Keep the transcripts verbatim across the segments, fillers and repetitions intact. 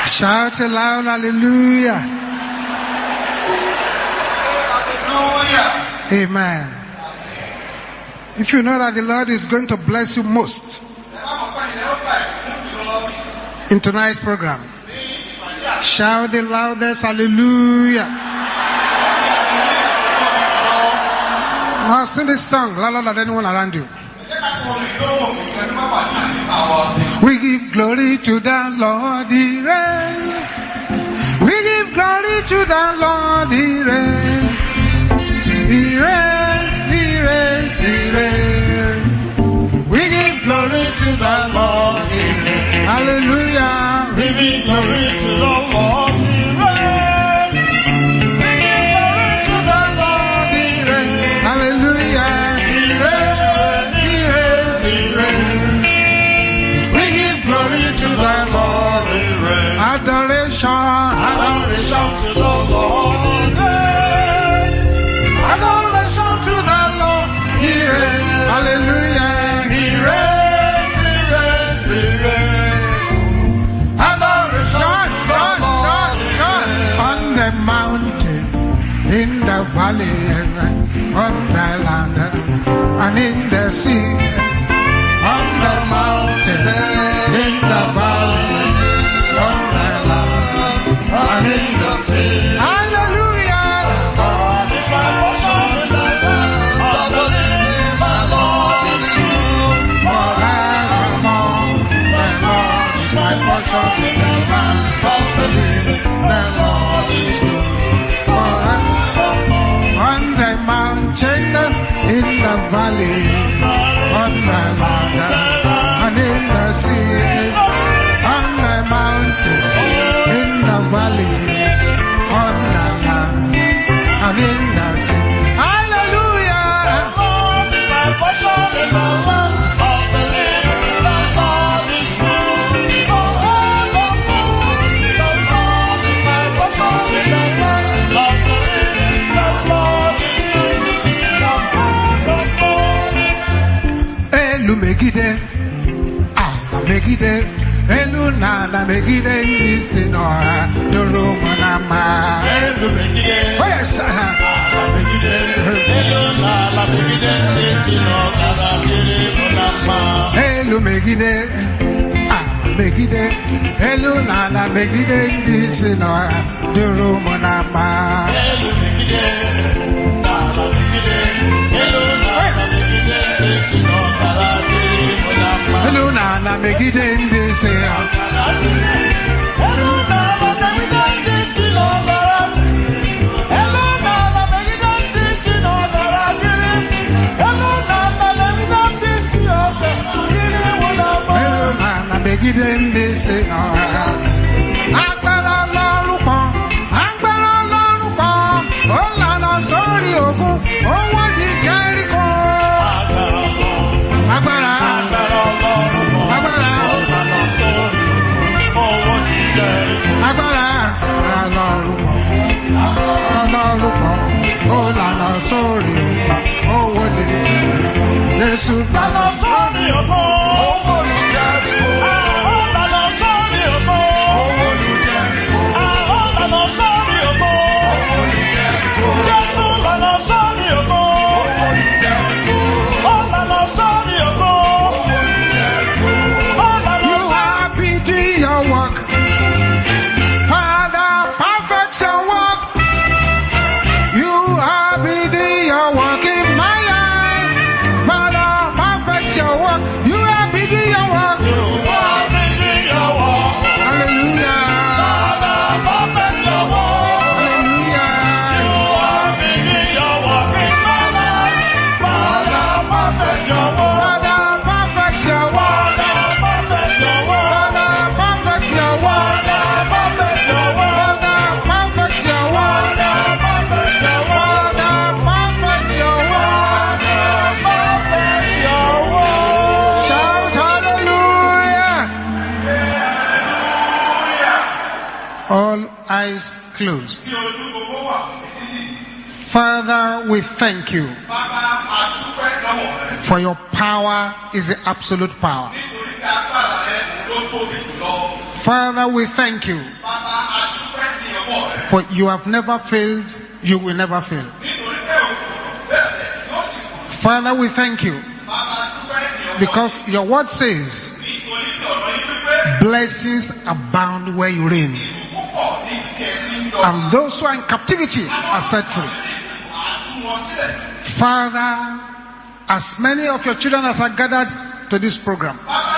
Shout aloud, hallelujah. Hallelujah. Amen. If you know that the Lord is going to bless you most in tonight's program, shout the loudest, hallelujah. Now sing this song louder than anyone around you. We give glory to the Lord, He reigns. We give glory to the Lord, He reigns. He reigns, He reigns, He reigns. We give glory to the Lord, He reigns. Hallelujah. We give glory to the Lord, He reigns. We give glory to the Lord, He reigns. Hallelujah. He reigns, He reigns, He reigns. We give glory to the Lord, He reigns. Adoration, adoration to the Lord. Adoration to the Lord, He reigns. Hallelujah. He reigns, He reigns, He reigns. Adoration, God, God, God. On the mountain, in the valley, on the land, and in the sea. On the mountain, in the valley, on the land, and in the sea. Hallelujah. The Lord is my portion in the land of the living. The Lord is good forevermore. The Lord is my portion in the land of the living. The Lord is good forevermore. On the mountain, in the valley, on the land, and in the sea. On the mountain, in the valley, on the land, and in the sea. Hallelujah. The Lord is my portion in the land of the living. The Lord is good forevermore. The Lord is my portion in the land of the living. The Lord is good forevermore. Elu megide, ala megide, elu na na megide n'isi n'ọha doro mụ na mma. Elu megide, oh yes, ala megide, elu na ala megide n'isi n'ọha doro mụ na mma. Elu megide, ala megide, elu na ala megide n'isi n'ọha doro mụ na mma. Elu megide, ala megide, elu na ala megide n'isi n'ọha doro mụ na mma. Elu na ala megide n'isi agbára Ọlọ́run kan, agbára Ọlọ́run kan, ó lànà sórí òkun, owó di Jẹ́ríkò. Agbára agbára ó lànà sórí òkun, owó di Jẹ́ríkò. Agbára Ọlọ́run kan, Ọlọ́run kan, ó lànà sórí òkun, owó di Jẹ́ríkò. Jésù lànà sórí òkun, owó di Jẹ́ríkò. Eyes closed. Father, we thank you for your power is the absolute power. Father, we thank you. For you have never failed, you will never fail. Father, we thank you. Because your word says, blessings abound where you reign. And those who are in captivity are set free. Father, as many of your children as are gathered to this program,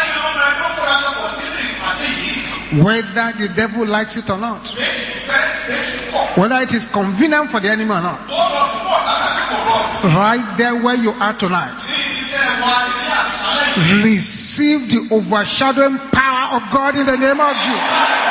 whether the devil likes it or not, whether it is convenient for the enemy or not, right there where you are tonight, receive the overshadowing power of God in the name of Jesus.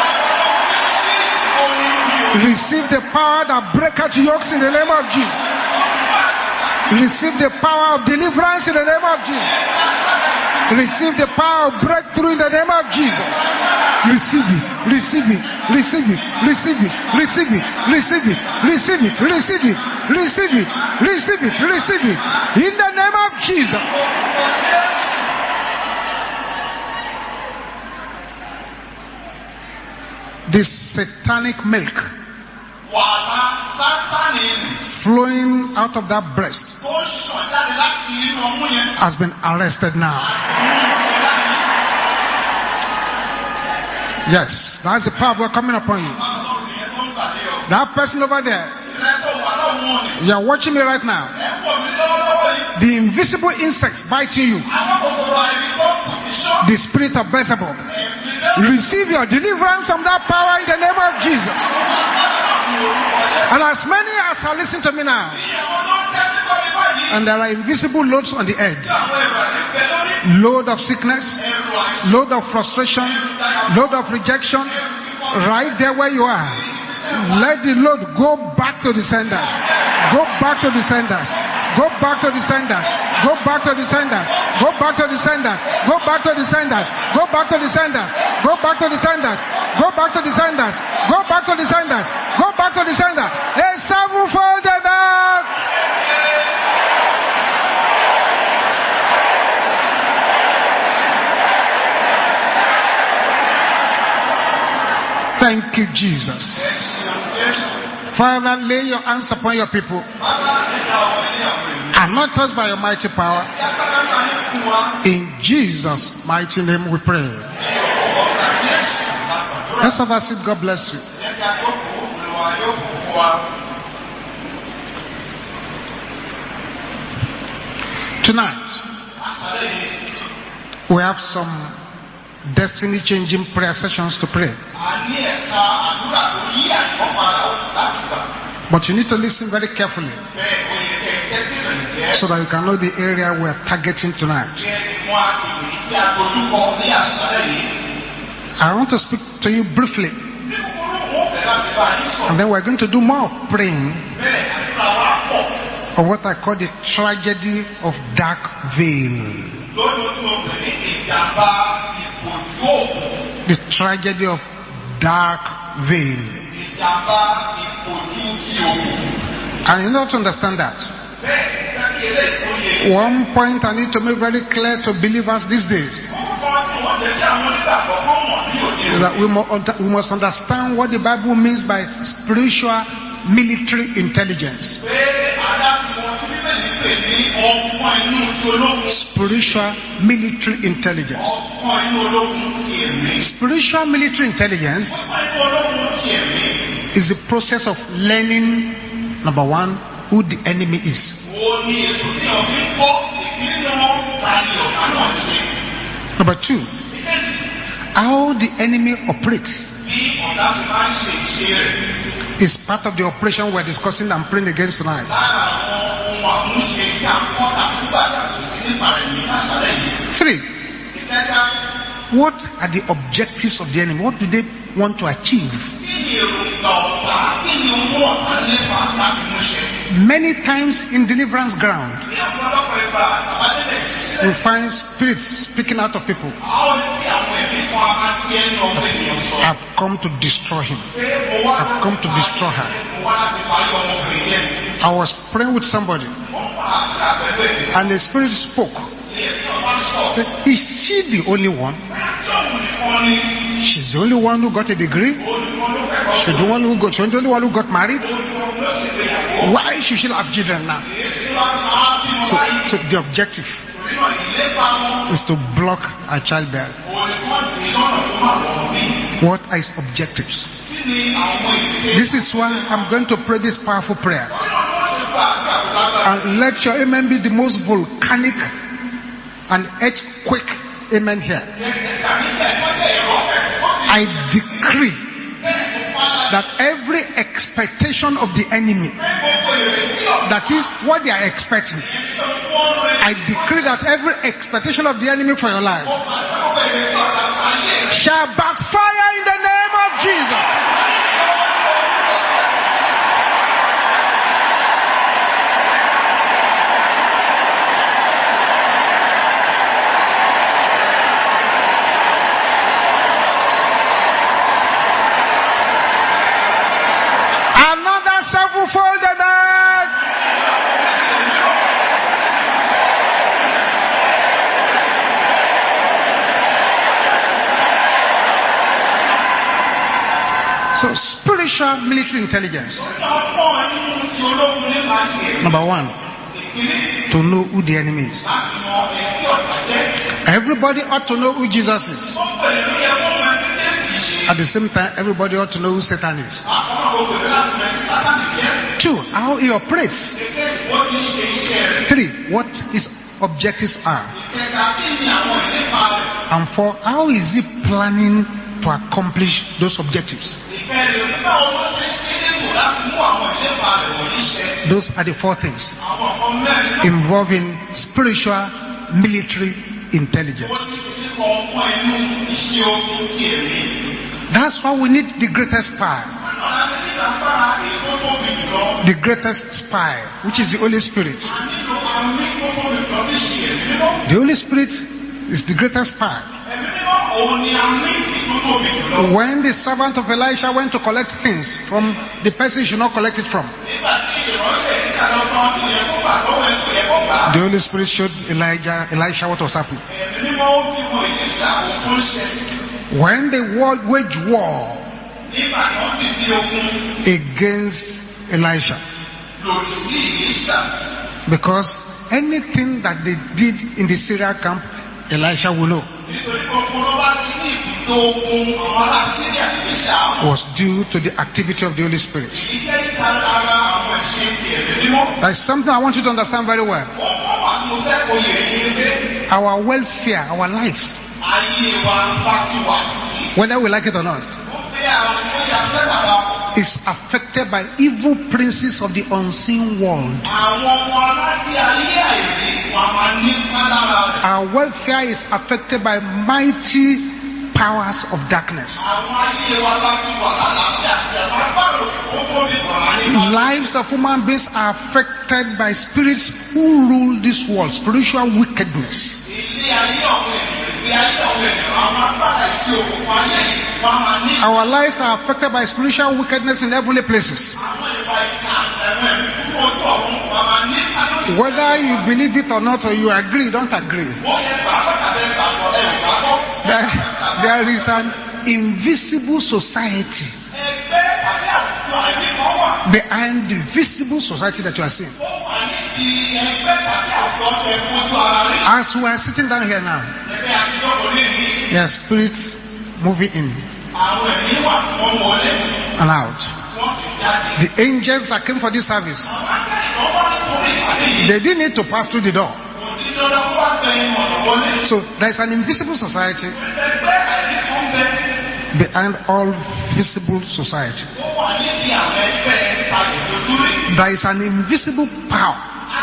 Receive the power that breaketh yokes in the name of Jesus. Receive the power of deliverance in the name of Jesus. Receive the power of breakthrough in the name of Jesus. Receive it, receive it, receive it, receive it, receive it, receive it, receive it, receive it, receive it, receive it, receive it, in the name of Jesus. This satanic milk flowing out of that breast has been arrested now. Yes, that's the power we're coming upon you. That person over there, you are watching me right now. The invisible insects biting you, the spirit of Beelzebub, receive your deliverance from that power in the name of Jesus. And as many as are listening to me now, and there are invisible loads on the edge, load of sickness, load of frustration, load of rejection, right there where you are, let the load go back to the senders. Go back to the senders. Go back to the senders. Go back to the senders. Go back to the senders. Go back to the senders. Go back to the senders. Go back to the senders. Go back to the senders. Go back to the senders. Go back to the senders. A sevenfold back. Thank you, Jesus. Father, lay your hands upon your people. Anoint us by your mighty power. In Jesus' mighty name we pray. Let's have a seat. God bless you. Tonight, we have some destiny changing prayer sessions to pray. But you need to listen very carefully so that you can know the area we are targeting tonight. I want to speak to you briefly, and then we're going to do more praying of what I call the tragedy of dark veil. The tragedy of dark veil. And you know to understand that, one point I need to make very clear to believers these days is that we must understand what the Bible means by spiritual military intelligence. Spiritual military intelligence. Spiritual military intelligence is the process of learning, number one, who the enemy is. Number two, how the enemy operates is part of the operation we're discussing and praying against tonight. Three, what are the objectives of the enemy? What do they want to achieve? Many times in deliverance ground, we find spirits speaking out of people. I've come to destroy him. I've come to destroy her. I was praying with somebody, and the spirit spoke. Said, is she the only one? She's the only one who got a degree. She's the one who got, she's the only one who got married. Why should she have children now? So, so the objective is to block a childbearing. What is objectives? This is why I'm going to pray this powerful prayer. And let your amen be the most volcanic and earthquake amen here. I decree that every expectation of the enemy, that is what they are expecting, I decree that every expectation of the enemy for your life shall backfire in the name of Jesus. Another sevenfold amen. So, spiritual military intelligence. Number one, to know who the enemy is. Everybody ought to know who Jesus is. At the same time, everybody ought to know who Satan is. Two, how he operates. Three, what his objectives are. And four, how is he planning to accomplish those objectives. Those are the four things involving spiritual military intelligence. That's why we need the greatest spy. The greatest spy, which is the Holy Spirit. The Holy Spirit is the greatest spy. When the servant of Elisha went to collect things from the person he should not collect it from, the Holy Spirit showed Elijah, Elisha what was happening. When they wage war against Elisha, because anything that they did in the Syria camp, Elisha will know, was due to the activity of the Holy Spirit. That's something I want you to understand very well. Our welfare, our lives, whether we like it or not, is affected by evil princes of the unseen world. Our welfare is affected by mighty powers of darkness. Lives of human beings are affected by spirits who rule this world, spiritual wickedness. Our lives are affected by spiritual wickedness in heavenly places. Whether you believe it or not, or you agree, don't agree, there, there is an invisible society behind the visible society that you are seeing. As we are sitting down here now, there are spirits moving in and out. The angels that came for this service, they didn't need to pass through the door. So there is an invisible society behind all visible society. There is an invisible power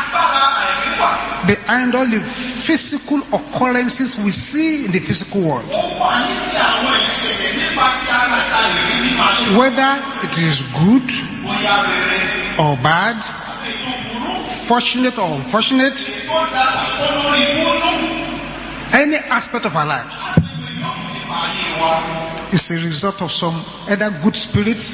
behind all the physical occurrences we see in the physical world. Whether it is good or bad, fortunate or unfortunate, any aspect of our life is a result of some either good spirits,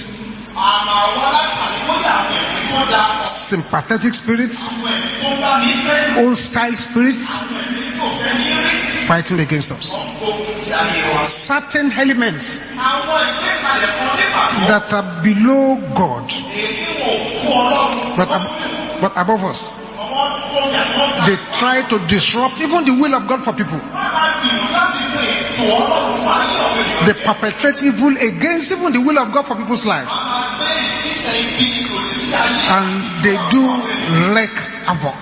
sympathetic spirits, hostile spirits, fighting against us. Certain elements that are below God, but, ab- but above us, they try to disrupt even the will of God for people. They perpetrate evil against even the will of God for people's lives. And they do wreak havoc.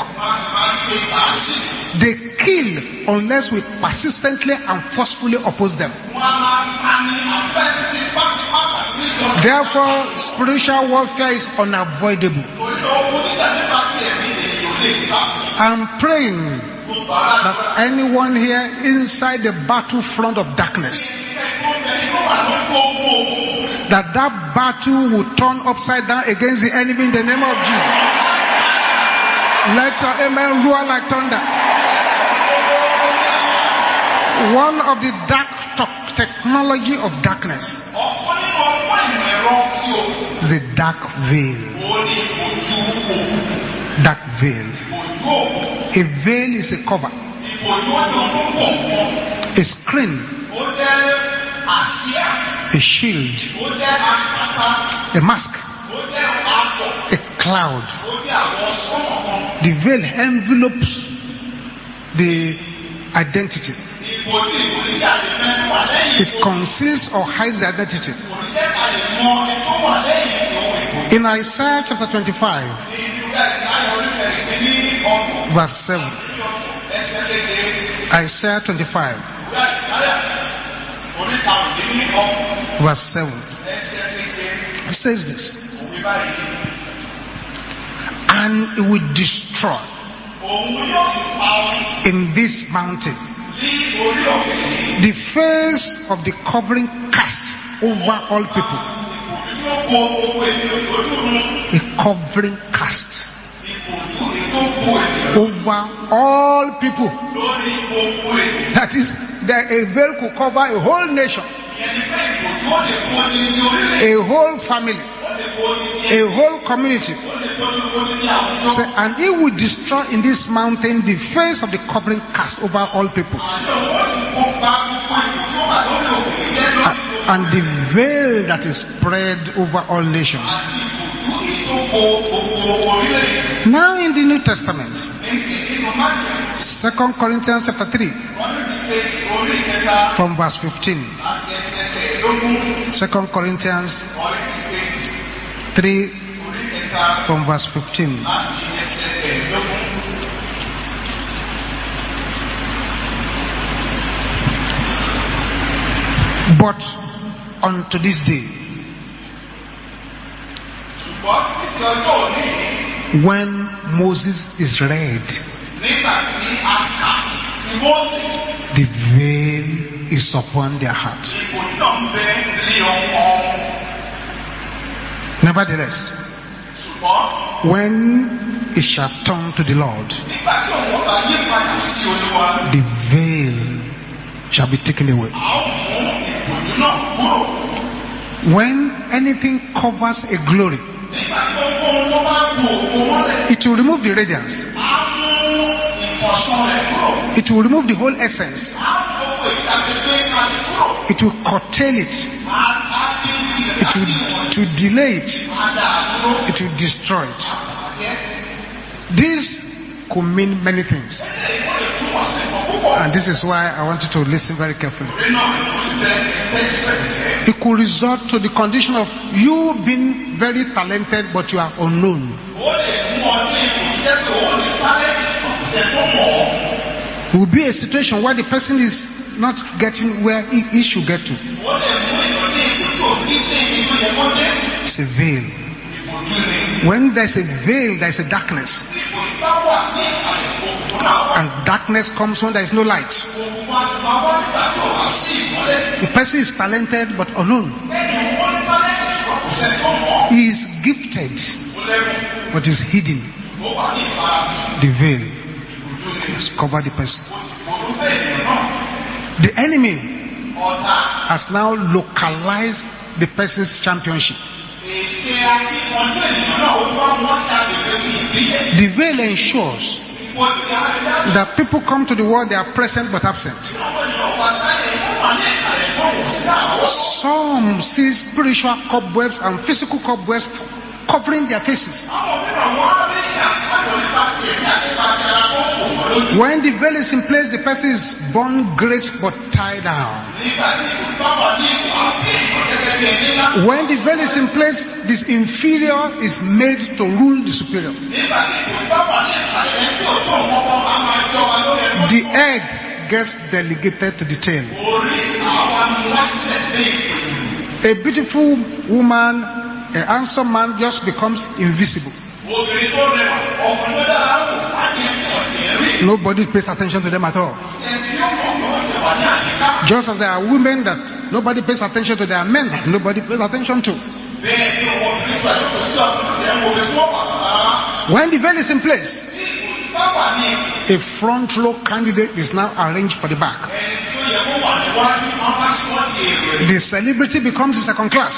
They kill unless we persistently and forcefully oppose them. Therefore, spiritual warfare is unavoidable. I'm praying that anyone here inside the battlefront of darkness, that that battle will turn upside down against the enemy in the name of Jesus. Let your amen roar like thunder. One of the dark technology of darkness is a dark veil. Dark veil. A veil is a cover, a screen, a shield, a mask, a cloud. The veil envelopes the identity. It conceals or hides the identity. In Isaiah chapter twenty-five, verse seven. Isaiah twenty-five, verse seven. It says this: and it will destroy in this mountain the face of the covering cast over all people. A covering cast over all people. That is, that a veil could cover a whole nation, a whole family, a whole community. So, and it will destroy in this mountain the face of the covering cast over all people, and the veil that is spread over all nations. Now in the New Testament, Second Corinthians chapter three, from verse fifteen. Second Corinthians three, from verse fifteen. But unto this day, when Moses is read, the veil is upon their heart. Nevertheless, when it shall turn to the Lord, the veil shall be taken away. When anything covers a glory, it will remove the radiance. It will remove the whole essence. It will curtail it. It will, it will delay it. It will destroy it. This could mean many things. And this is why I want you to listen very carefully. It could result to the condition of you being very talented, but you are unknown. It will be a situation where the person is not getting where he, he should get to. It's a veil. When there's a veil, there's a darkness. And darkness comes when there is no light. The person is talented but unknown. He is gifted but is hidden. The veil has covered the person. The enemy has now localized the person's championship. The veil ensures That people come to the world, they are present but absent. Some see spiritual cobwebs and physical cobwebs covering their faces. When the veil is in place, the person is born great but tied down. When the veil is in place, this inferior is made to rule the superior. The head gets delegated to the tail. A beautiful woman, a handsome man just becomes invisible. Nobody pays attention to them at all. Just as there are women that nobody pays attention to, there are men that nobody pays attention to. When the veil is in place, a front row candidate is now arranged for the back. The celebrity becomes a second class.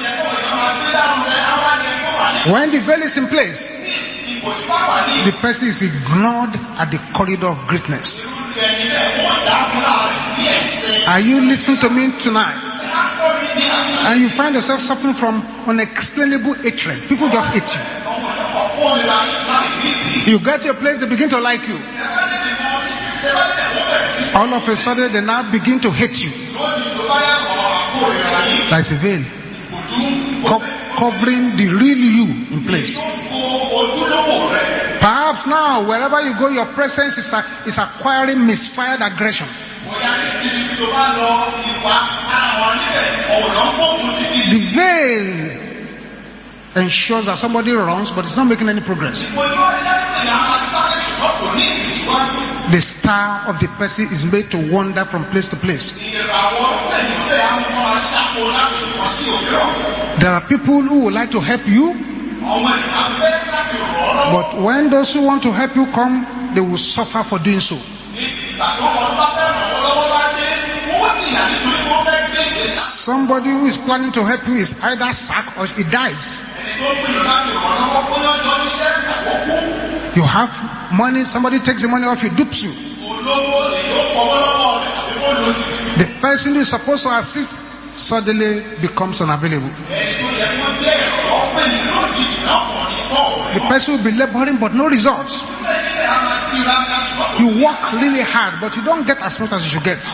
When the veil is in place, the person is ignored at the corridor of greatness. Are you listening to me tonight? And you find yourself suffering from unexplainable hatred. People just hate you. You get to a place, they begin to like you. All of a sudden, they now begin to hate you. Like a veil Co- covering the real you in place. Perhaps now, wherever you go, your presence is, a, is acquiring misfired aggression. The veil ensures that somebody runs, but it's not making any progress. The star of the person is made to wander from place to place. There are people who would like to help you, but when those who want to help you come, they will suffer for doing so. Somebody who is planning to help you is either sacked or he dies. You have money, somebody takes the money off you, dupes you. The person who is supposed to assist suddenly becomes unavailable. The person will be laboring but no results. You work really hard but you don't get as much as you should get.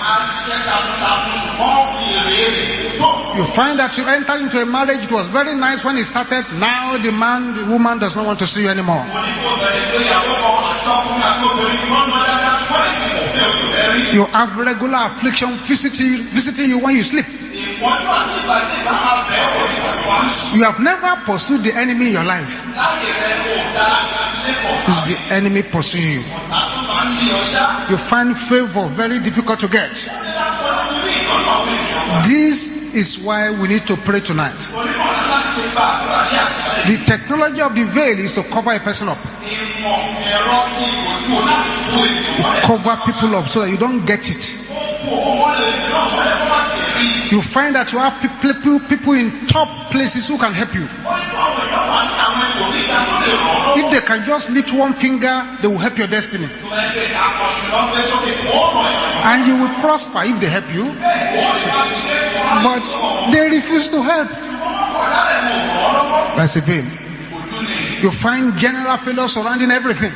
You find that you entered into a marriage, it was very nice when it started. Now the man, the woman does not want to see you anymore. You have regular affliction visiting, visiting you when you sleep. You have never pursued the enemy in your life. It's the enemy pursuing you. You find favor very difficult to get. This is why we need to pray tonight. The technology of the veil is to cover a person up. Cover people up so that you don't get it. You find that you have people, people in top places who can help you. If they can just lift one finger, they will help your destiny. And you will prosper if they help you. But they refuse to help. That's a veil. You find general failure surrounding everything.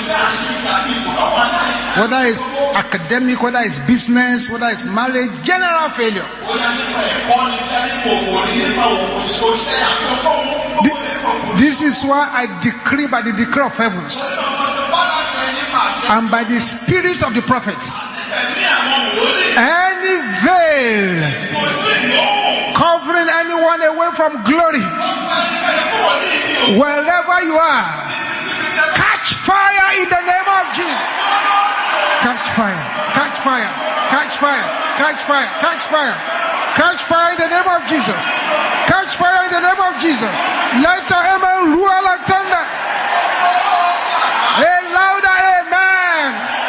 Whether it's academic, whether it's business, whether it's marriage, general failure. This is why I decree by the decree of heavens and by the spirit of the prophets, any veil covering anyone away from glory, wherever you are, catch fire in the name of Jesus. Catch fire, catch fire, catch fire, catch fire, catch fire, catch fire in the name of Jesus. Catch fire in the name of Jesus. Let your amen roar like thunder. A louder amen.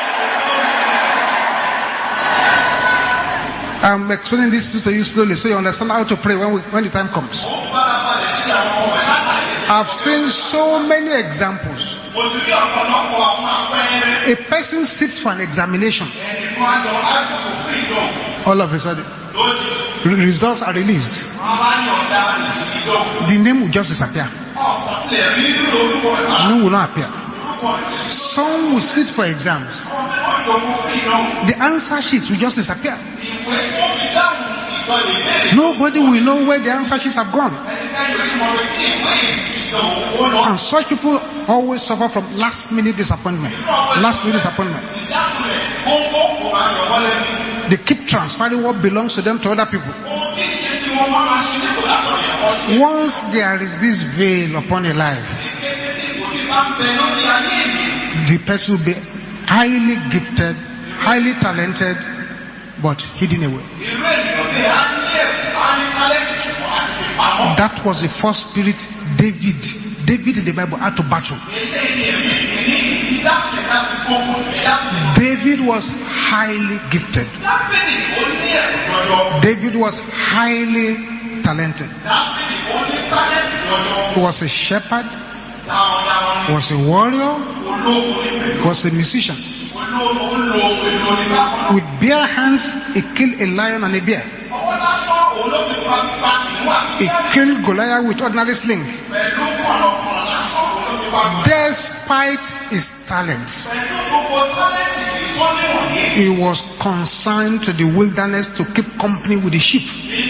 I'm explaining this to you slowly so you understand how to pray when, we, when the time comes. I've seen so many examples A person sits for an examination. All of a sudden, results are released. The name will just disappear. The name will not appear. Some will sit for exams. The answer sheets will just disappear. Nobody will know where the answer sheets have gone. And such people always suffer from last minute disappointment. Last minute disappointment. They keep transferring what belongs to them to other people. Once there is this veil upon a life, the person will be highly gifted, highly talented, but hidden away. That was the first spirit David, David in the Bible had to battle. David was highly gifted. David was highly talented. He was a shepherd. He was a warrior. He was a musician. With bare hands, he killed a lion and a bear. He killed Goliath with ordinary sling. Despite his talents, he was consigned to the wilderness to keep company with the sheep.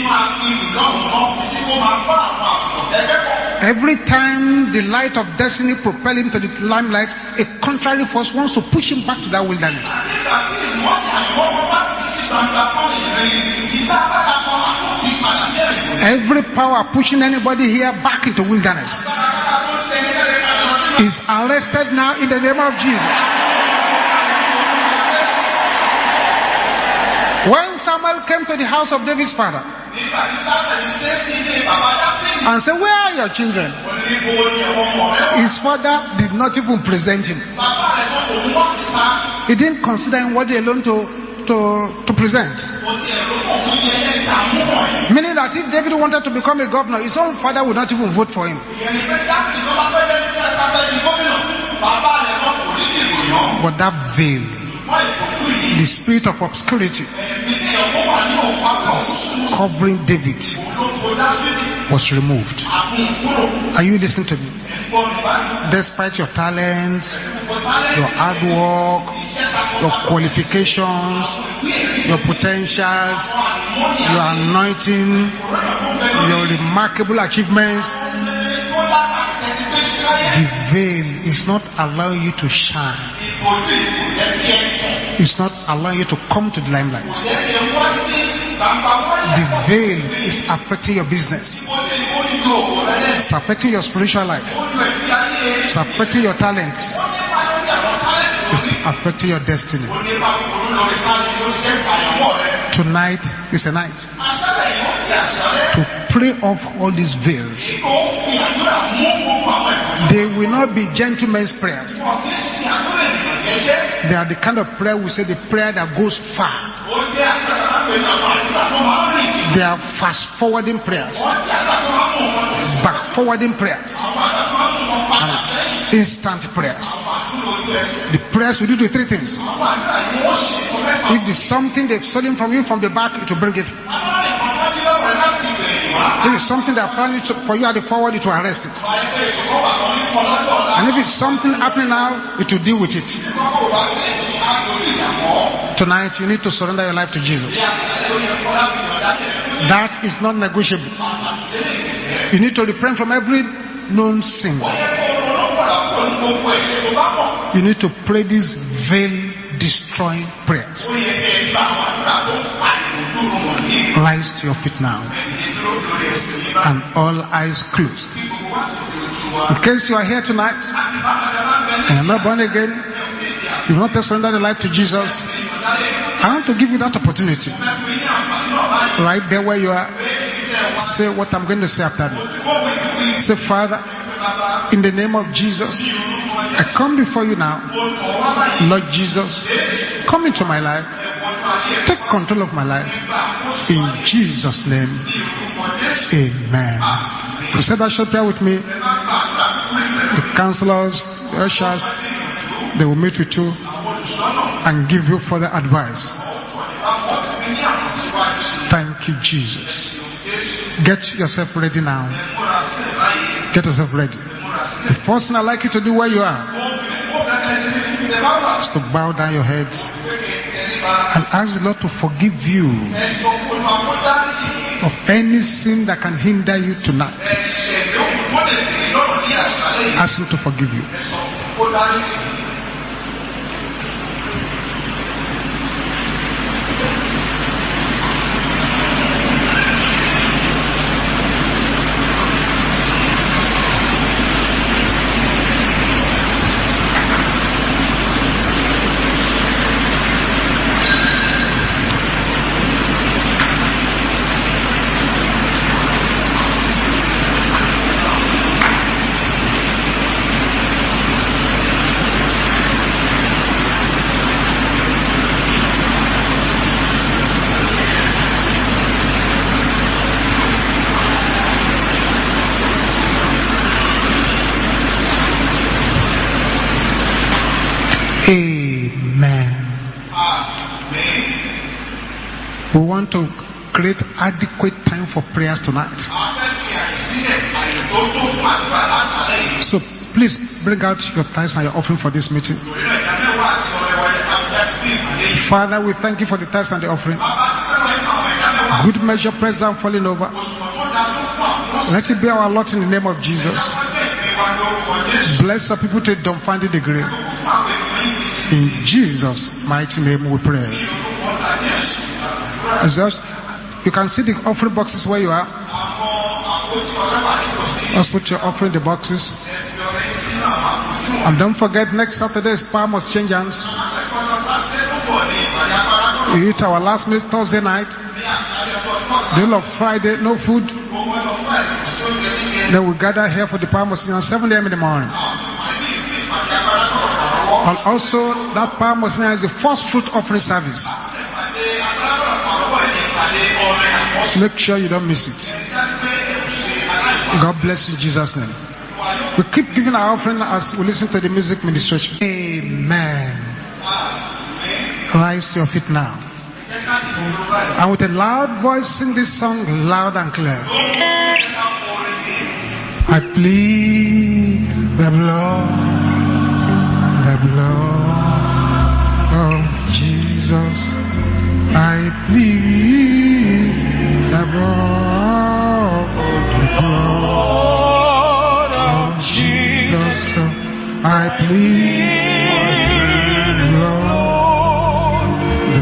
Every time the light of destiny propels him to the limelight, a contrary force wants to push him back to that wilderness. Every power pushing anybody here back into wilderness is arrested now in the name of Jesus. When Samuel came to the house of David's father and said, "Where are your children?" his father did not even present him. He didn't consider him worthy alone to, to, to present. Meaning that if David wanted to become a governor, his own father would not even vote for him. But that veil, the spirit of obscurity covering David, was removed. Are you listening to me? Despite your talents, your hard work, your qualifications, your potentials, your anointing, your remarkable achievements, the veil is not allowing you to shine. It's not allowing you to come to the limelight. The veil is affecting your business. It's affecting your spiritual life. It's affecting your talents. It's affecting your destiny. Tonight is a night to pray off all these veils. They will not be gentlemen's prayers. They are the kind of prayer we say the prayer that goes far. They are fast forwarding prayers, back forwarding prayers, and instant prayers. The prayers will do the three things. If there's something they've stolen from you from the back, it will bring it. If it's something they're planning for you at the forward, it will arrest it. And if it's something happening now, it will deal with it. Tonight, you need to surrender your life to Jesus. That is not negotiable. You need to repent from every known sin. You need to pray these veil destroying prayers. Rise to your feet now, and all eyes closed. In case you are here tonight and you're not born again, you want to surrender your life to Jesus, I want to give you that opportunity. Right there where you are, say what I'm going to say after me. Say, Father, in the name of Jesus, I come before you now. Lord Jesus, come into my life. Take control of my life. In Jesus' name, amen. You said that short prayer with me. The counselors the ushers, they will meet with you and give you further advice. Thank you, Jesus. Get yourself ready now. Get yourself ready. The first thing I'd like you to do where you are is to bow down your heads and ask the Lord to forgive you of any sin that can hinder you tonight. Ask Him to forgive you. Amen. We want to create adequate time for prayers tonight. So please bring out your tithes and your offering for this meeting. Father, we thank you for the tithes and the offering. Good measure, pressed down, falling over. Let it be our lot in the name of Jesus. Bless our people to dumbfounded degree. In Jesus' mighty name we pray. You can see the offering boxes where you are. Let's put your offering in the boxes. And don't forget, next Saturday is Palm must change hands. We eat our last meal Thursday night. The whole of Friday, no food. Then we gather here for the Palm must change hands seven a.m. in the morning. And also, that Palm must change hands is the first fruit offering service. Make sure you don't miss it. God bless you in Jesus' name. We keep giving our offering as we listen to the music ministration. Amen. Rise to your feet now. And with a loud voice, sing this song loud and clear. I plead the blood, the blood of Jesus. I plead the blood, the blood of Jesus. I plead the blood, the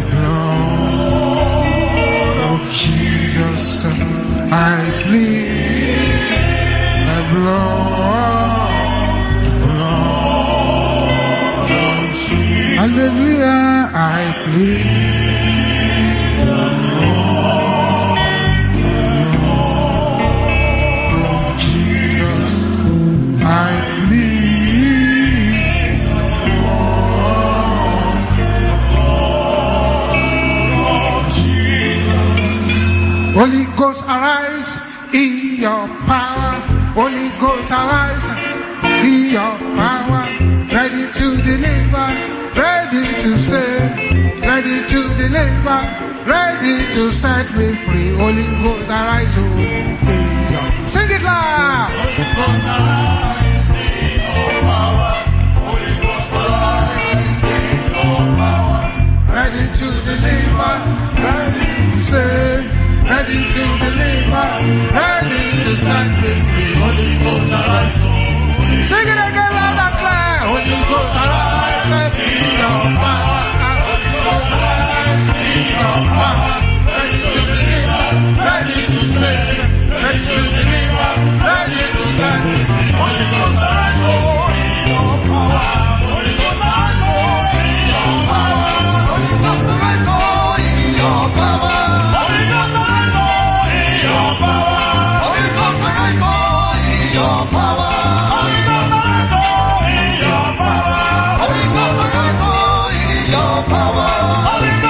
blood of Jesus. I plead the blood, the blood of Jesus. Hallelujah, I plead. Holy Ghost, arise in your power. Holy Ghost, arise in your power. Ready to deliver, ready to save, ready to deliver, ready to set me free. Holy Ghost, arise oh, in your. Sing it loud. Holy Ghost, arise in your power. Holy Ghost, arise in your power. Ready to deliver, ready to save, ready to deliver, ready to set me free. Holy Ghost, arise. Sing it again loud and clear. Holy Ghost, arise in your power. Holy Ghost, arise in your power. Ready to deliver, ready to save, ready to deliver, ready to set me free. Holy Ghost, arise in your power. Holy Ghost, arise in your power. Holy Ghost, arise in your power. Holy Ghost, arise in your power. Holy Ghost, arise in your power. Holy Ghost, arise in your power. Holy Ghost, arise in your power.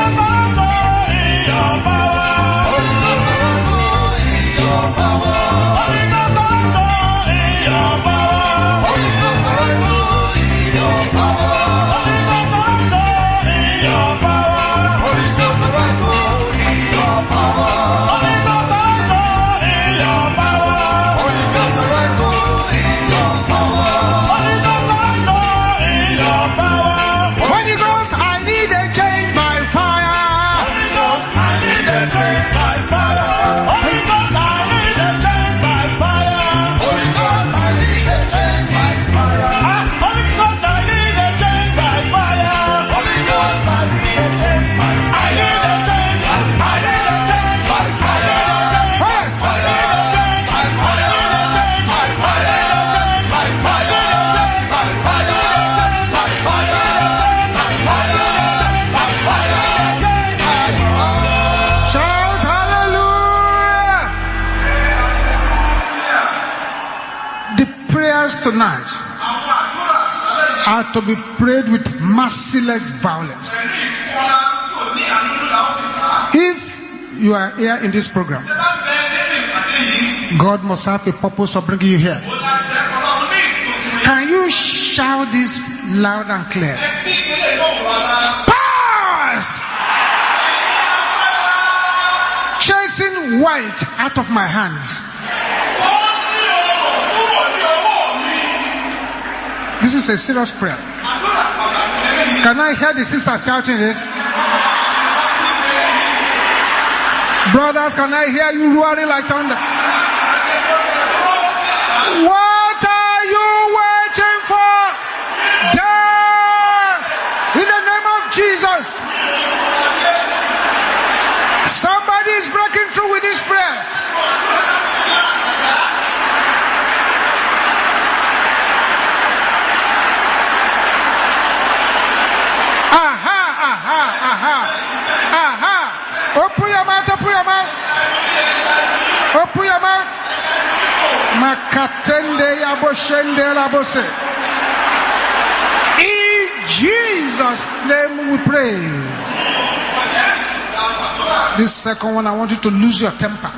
prayers tonight are to be prayed with merciless violence. If you are here in this program, God must have a purpose for bringing you here. Can you shout this loud and clear? Powers chasing white out of my hands. This is a serious prayer. Can I hear the sisters shouting this? Brothers, can I hear you roaring like thunder? What are you waiting for? Death! In the name of Jesus. Somebody is breaking through with this prayer. Aha, aha, aha, aha. Open your mouth, open your mouth. Open your mouth. Makatende yaboshende rabose. In Jesus' name we pray. This second one, I want you to lose your temper.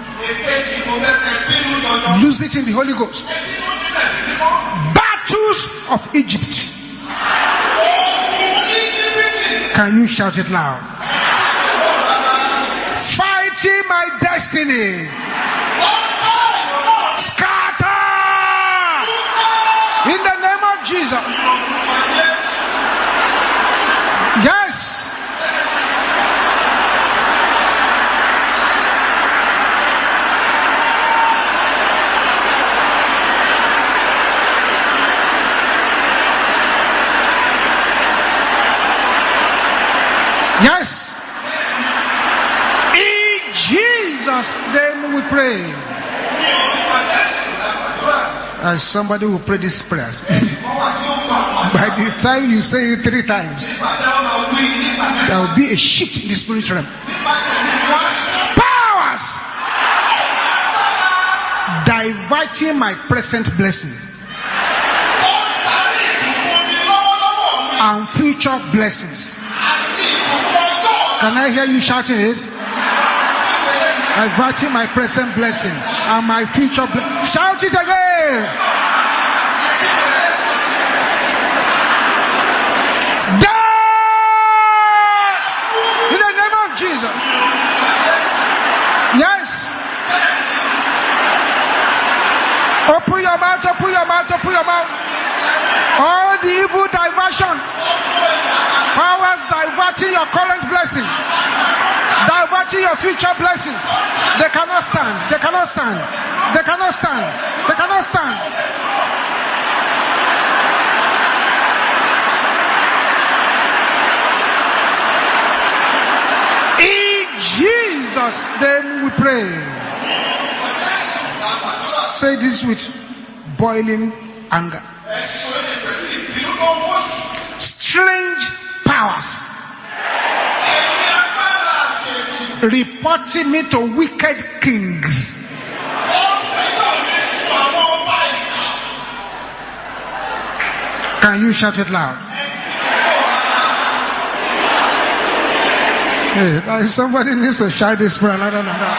Lose it in the Holy Ghost. Battles of Egypt. Can you shout it loud? Fighting my destiny. Scatter! In the name of Jesus. Yes. Yes. In Jesus' name we pray. And somebody will pray these prayers. By the time you say it three times, there will be a shift in the spiritual realm. Powers diverting my present blessing and future blessings. Can I hear you shouting it? Diverting my present blessing and my future blessing. Shout it again. Die in the name of Jesus. Yes. Open your mouth, open your mouth, open your mouth. All the evil diversion, powers diverting your current blessing, diverting your future blessings, they cannot stand, they cannot stand, they cannot stand, they cannot stand. In Jesus' name we pray. Say this with boiling anger. Strange powers reporting me to wicked kings. Can you shout it loud? Hey, somebody needs to shout this prayer louder than that.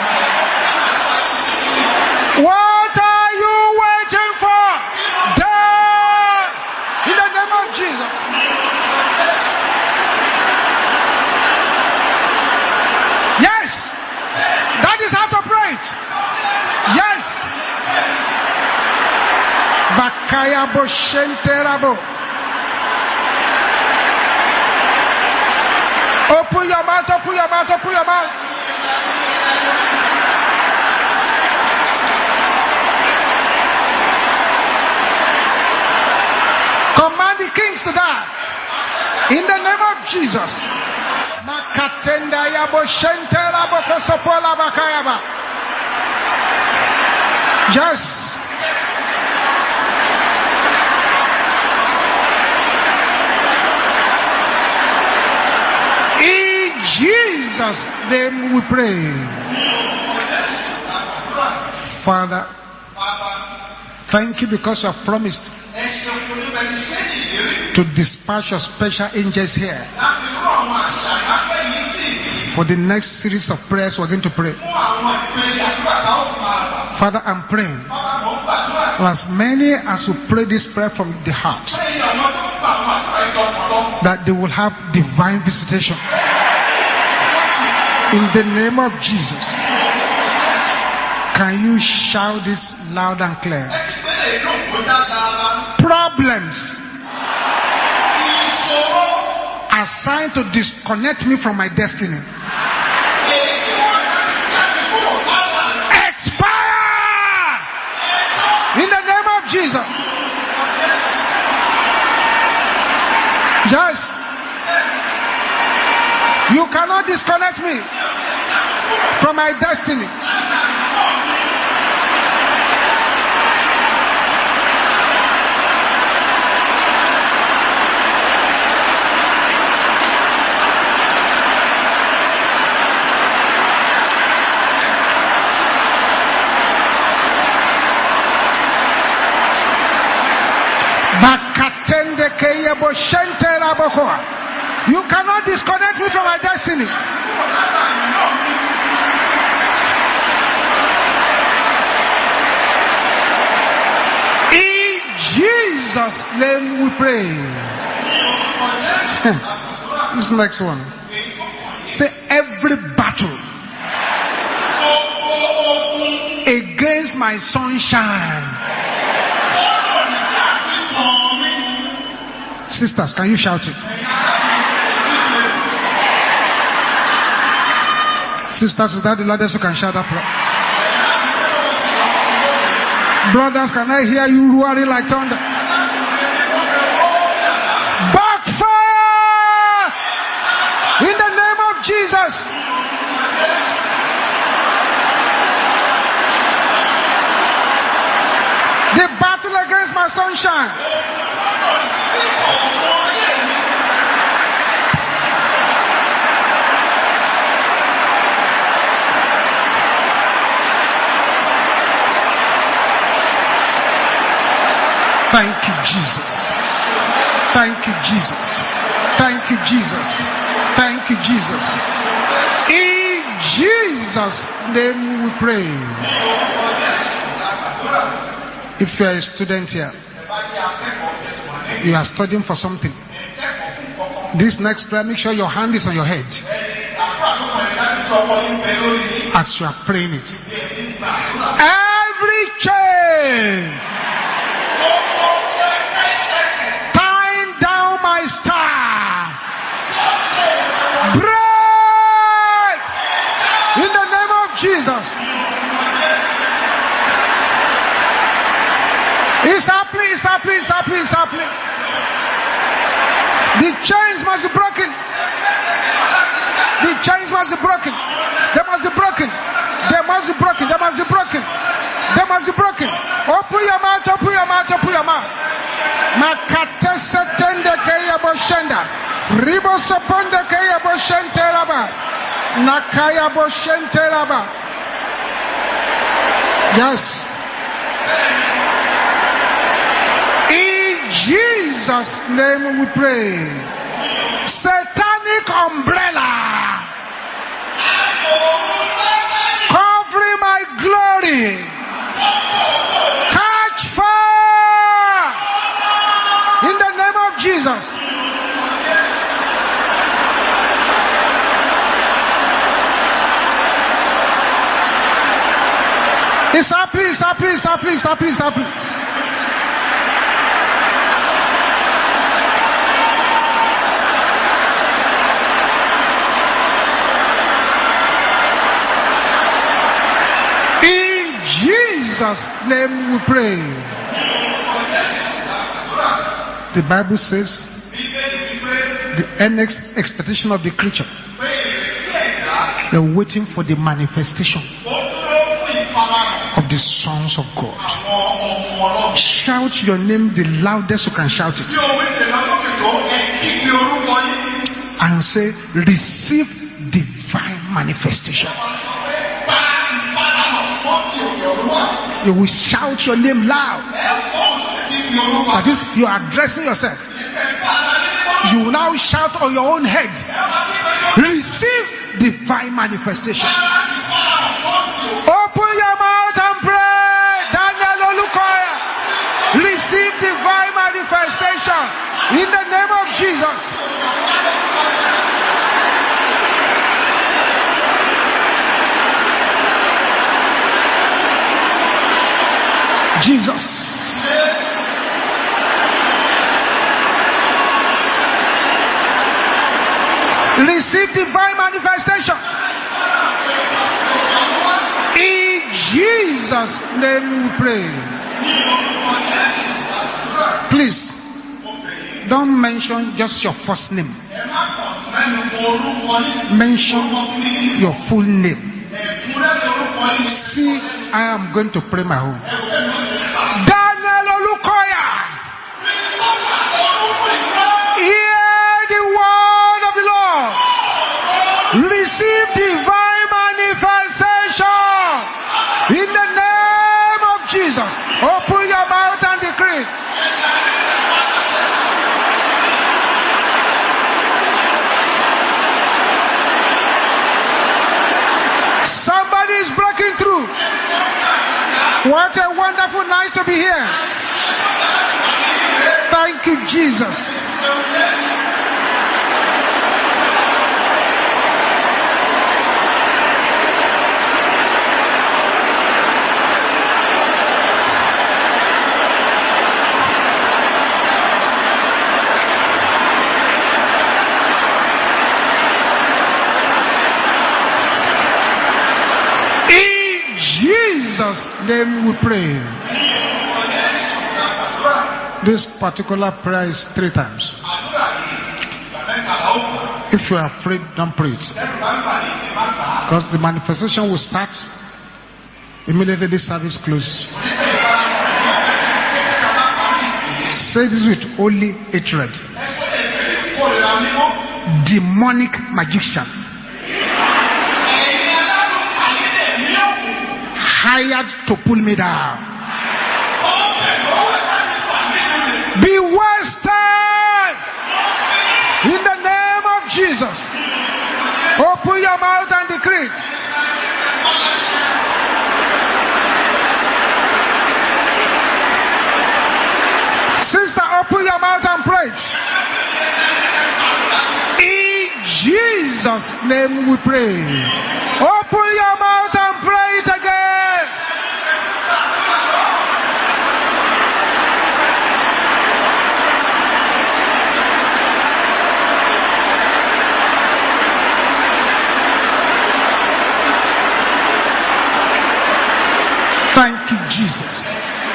What are you waiting for? Die in the name of Jesus. Yes, that is how to pray. Yes. Bakaya bo shenterabo. Open your mouth, open your mouth, open your mouth. Command the kings to die. In the name of Jesus. Makatenda yabo shentera boko sopola bakayaba. Yes. In Jesus' name we pray. Father, Thank you because you have promised to dispatch your special angels here for the next series of prayers we're going to pray. Father, I'm praying for as many as will pray this prayer from the heart, that they will have divine visitation. In the name of Jesus. Can you shout this loud and clear? Problems assigned to disconnect me from my destiny, expire in the name of Jesus. Yes. You cannot disconnect me from my destiny. You cannot disconnect me from my destiny. In Jesus' name we pray. This next one. Say, every battle against my sunshine. Sisters, can you shout it? Sisters, is that the loudest you can shout that? Brothers, can I hear you roaring like thunder? Backfire! In the name of Jesus. The battle against my sunshine. Thank you, Jesus. Thank you, Jesus. Thank you, Jesus. Thank you, Jesus. In Jesus' name we pray. If you are a student here, you are studying for something, this next prayer, make sure your hand is on your head as you are praying it. Every chain tying down my star, break in the name of Jesus. It's happening, it's happening, it's happening, it's happening. The chains must be broken. The chains must be broken. They must be broken. They must be broken. They must be broken. They must be broken. Open your mouth, open your mouth, open your mouth. Makate setende kaya boshenda. Ribo soponde kaya boshente raba. Nakaya boshente raba. Yes. In Jesus' name we pray. Satanic umbrella covering my glory, catch fire in the name of Jesus. It's happening, it's happening, it's happening, it's happening, it's happening. Jesus' name we pray. The Bible says the next expectation of the creature, they're waiting for the manifestation of the sons of God. Shout your name the loudest you can shout it, and say, receive divine manifestation. You will shout your name loud. That is, you are addressing yourself. You will now shout on your own head. Receive divine manifestation. Open your mouth and pray. Daniel Olukoya. Receive divine manifestation in the name of Jesus. Jesus. Receive divine manifestation. In Jesus' name we pray. Please, don't mention just your first name. Mention your full name. See, I am going to pray my own. Daniel Olukoya. Hear the word of the Lord. Receive divine manifestation in the name of Jesus. Open your mouth and decree. Somebody is breaking through. What a wonderful night to be here. Thank you, Jesus. Jesus' name we pray. This particular prayer is three times. If you are afraid, don't pray it. Because the manifestation will start immediately this service closes. Say this with holy hatred. Demonic magician. Hired to pull me down. Be wasted in the name of Jesus. Open your mouth and decree it. Sister, open your mouth and pray it. In Jesus' name we pray. Open your mouth and pray it again. Thank you, Jesus.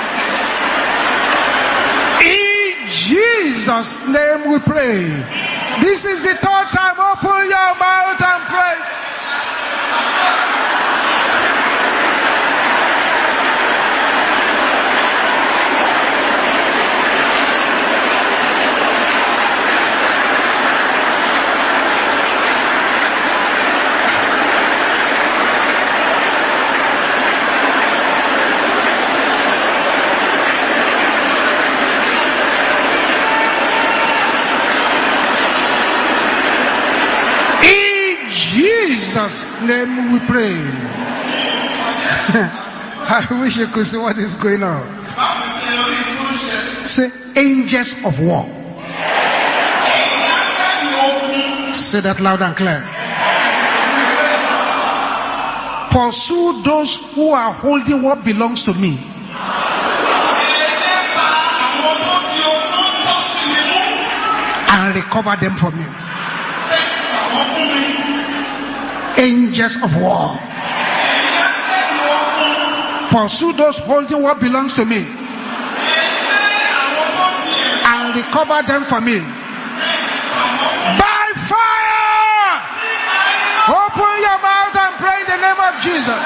In Jesus' name we pray. This is the third time. Open your mouth and pray. Jesus' name we pray. I wish you could see what is going on. Say, angels of war. Say that loud and clear. Pursue those who are holding what belongs to me. And recover them from you. Angels of war. Pursue those holding what belongs to me and recover them for me. By fire! Open your mouth and pray in the name of Jesus.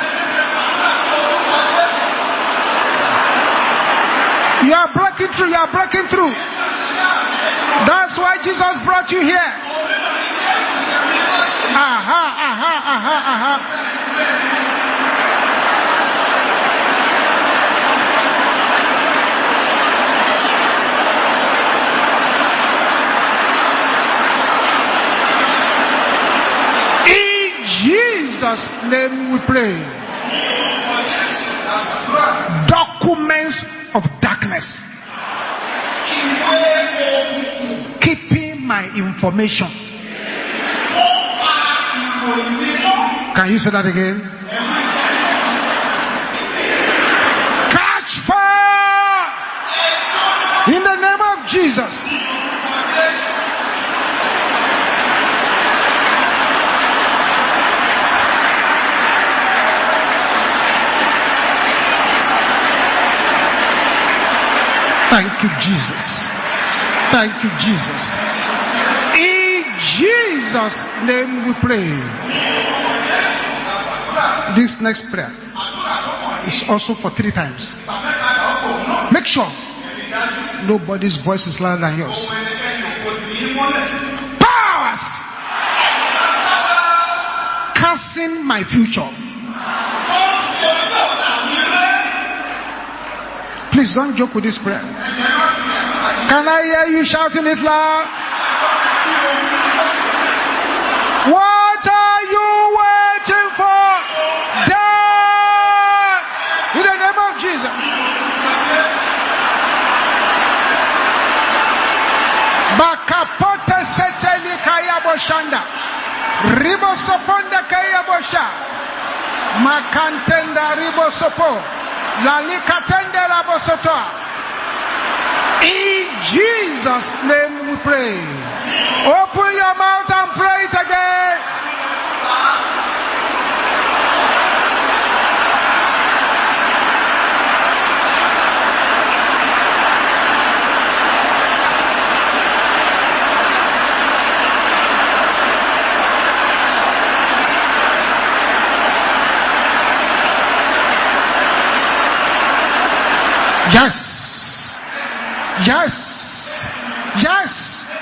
You are breaking through, you are breaking through. That's why Jesus brought you here. Aha, aha, aha, aha. name we pray. Documents of darkness keeping my information. Can you say that again? Catch fire in the name of Jesus. Thank you, Jesus. Thank you, Jesus. In Jesus' name we pray. This next prayer is also for three times. Make sure nobody's voice is louder than yours. Powers casting my future. Please don't joke with this prayer. Can I hear you shouting it loud? What are you waiting for? Dance in the name of Jesus. Bakapote seteli kaya boshanda. Ribo soponda kaya bosha. Makantenda ribo sopo. Lalikatende rabo sotoa. In Jesus' name we pray. Open your mouth and pray it again. Yes. Yes. Yes.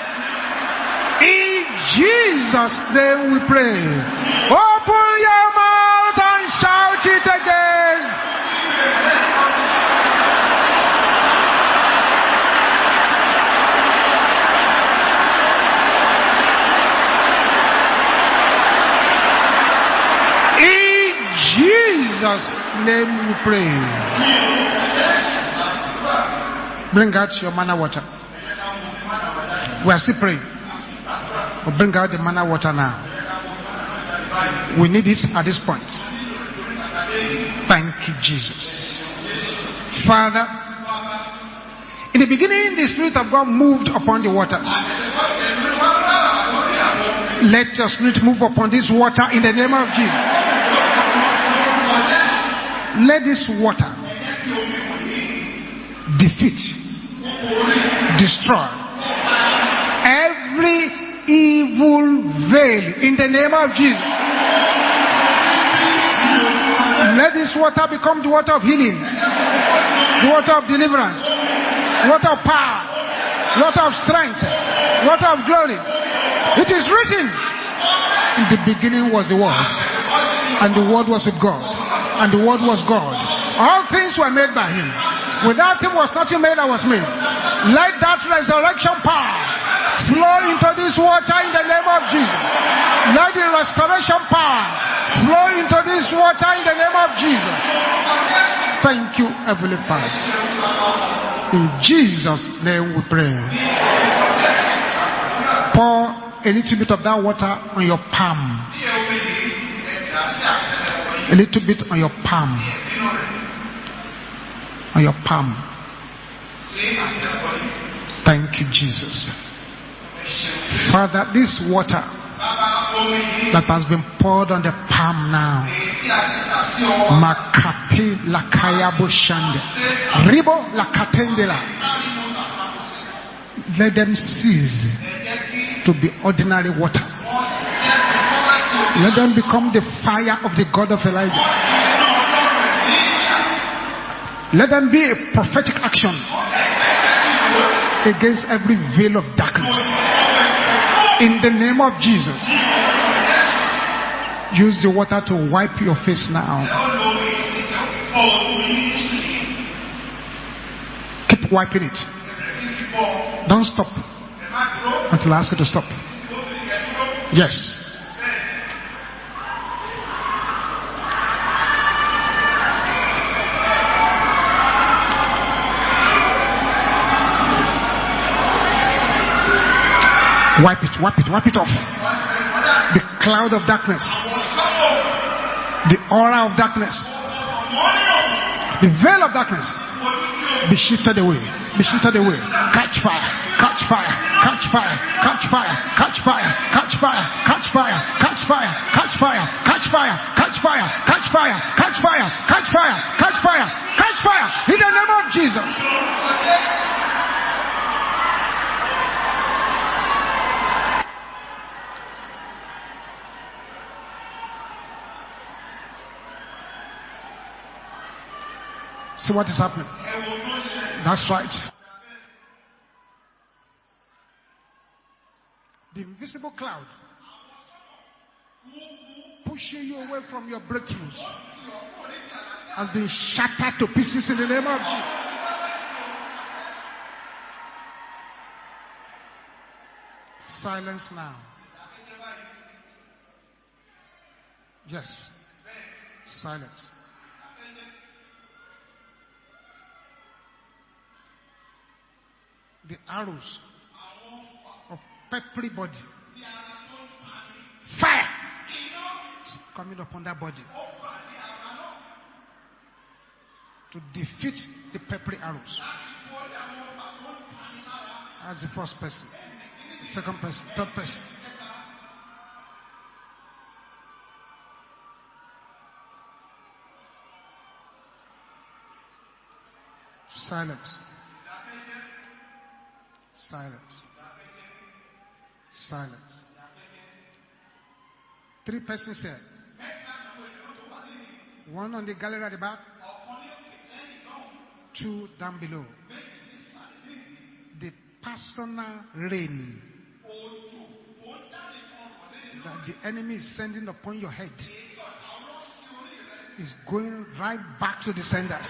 In Jesus' name we pray. Open your mouth and shout it again. In Jesus' name we pray. Bring out your manna water. We are still praying. We'll bring out the manna water now. We need it at this point. Thank you, Jesus. Father, in the beginning, the Spirit of God moved upon the waters. Let your Spirit move upon this water in the name of Jesus. Let this water defeat, destroy every evil veil in the name of Jesus. Let this water become the water of healing, the water of deliverance, water of power, water of strength, water of glory. It is written, in the beginning was the Word, and the Word was with God, and the Word was God. All things were made by Him. Without Him was nothing made that was made. Let that resurrection power flow into this water in the name of Jesus. Let the restoration power flow into this water in the name of Jesus. Thank you, Heavenly Father. In Jesus' name we pray. Pour a little bit of that water on your palm. A little bit on your palm. On your palm. Thank you, Jesus. Father, this water that has been poured on the palm now, Makate lakaya boshande, ribo lakatendela, let them cease to be ordinary water. Let them become the fire of the God of Elijah. Let them be a prophetic action against every veil of darkness. In the name of Jesus. Use the water to wipe your face now. Keep wiping it. Don't stop until I ask you to stop. Yes. Wipe it, wipe it, wipe it off. The cloud of darkness. The aura of darkness. The veil of darkness. Be shifted away. Be shifted away. Catch fire. Catch fire. Catch fire. Catch fire. Catch fire. Catch fire. Catch fire. Catch fire. Catch fire. Catch fire. Catch fire. Catch fire. Catch fire. Catch fire. Catch fire. Catch fire. In the name of Jesus. See what is happening. That's right. The invisible cloud pushing you away from your breakthroughs has been shattered to pieces in the name of Jesus. Silence now. Yes. Silence. The arrows of peppery body. Fire is coming upon that body to defeat the peppery arrows. As the first person, second person, third person. Silence. Silence. Silence. Three persons here. One on the gallery at the back. Two down below. The personal rain that the enemy is sending upon your head is going right back to the senders.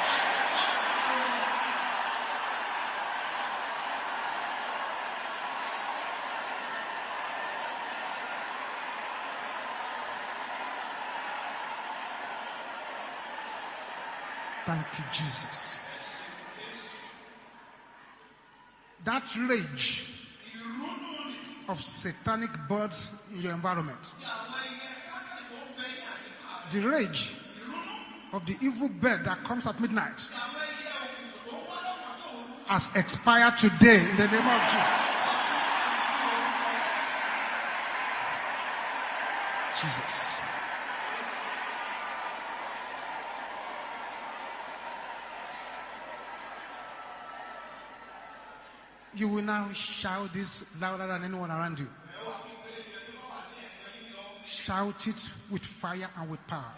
Thank you, Jesus. That rage of satanic birds in your environment, the rage of the evil bird that comes at midnight, has expired today in the name of Jesus. Jesus. You will now shout this louder than anyone around you. Shout it with fire and with power.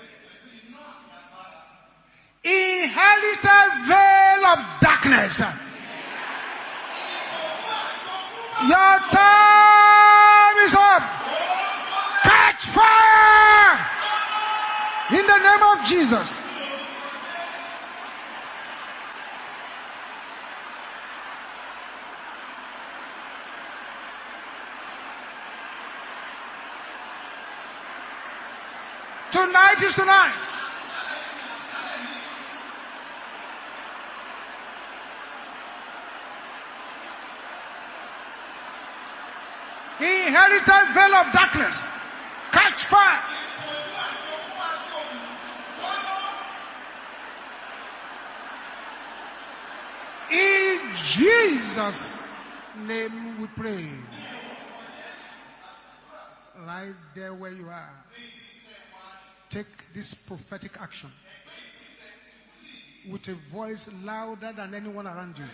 Inherited veil of darkness. Your time is up. Catch fire in the name of Jesus. Tonight is tonight. Inherited veil of darkness. Catch fire. In Jesus' name we pray. Right there where you are. Take this prophetic action with a voice louder than anyone around you.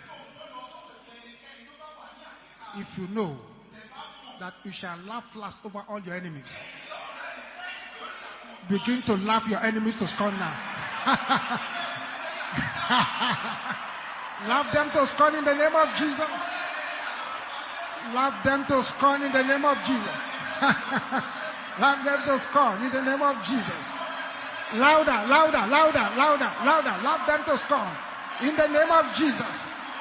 If you know that you shall laugh last over all your enemies, begin to laugh your enemies to scorn now. Laugh them to scorn in the name of Jesus. Laugh them to scorn in the name of Jesus. Laugh them to scorn in the name of Jesus. Louder, louder, louder, louder, louder. Laugh them to scorn in the name of Jesus.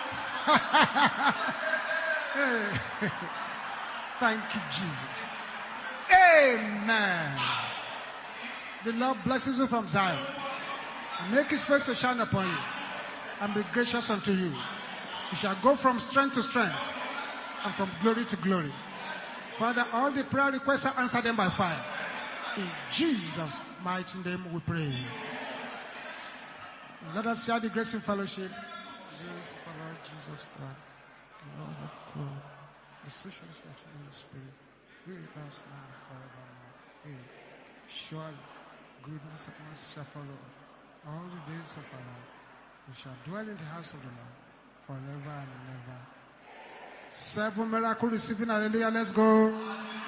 Thank you, Jesus. Amen. The Lord blesses you from Zion and make his face to shine upon you and be gracious unto you. You shall go from strength to strength, and from glory to glory. Father, all the prayer requests are answered them by fire. In Jesus' mighty name we pray. Let us share the grace in fellowship. Jesus, our Lord Jesus Christ, the Lord of God, the social church of the Spirit, be with us now and forevermore. Amen. Surely, goodness and mercy shall follow us all the days of our life. We shall dwell in the house of the Lord forever and ever. Seven miracle receiving, hallelujah. Let's go.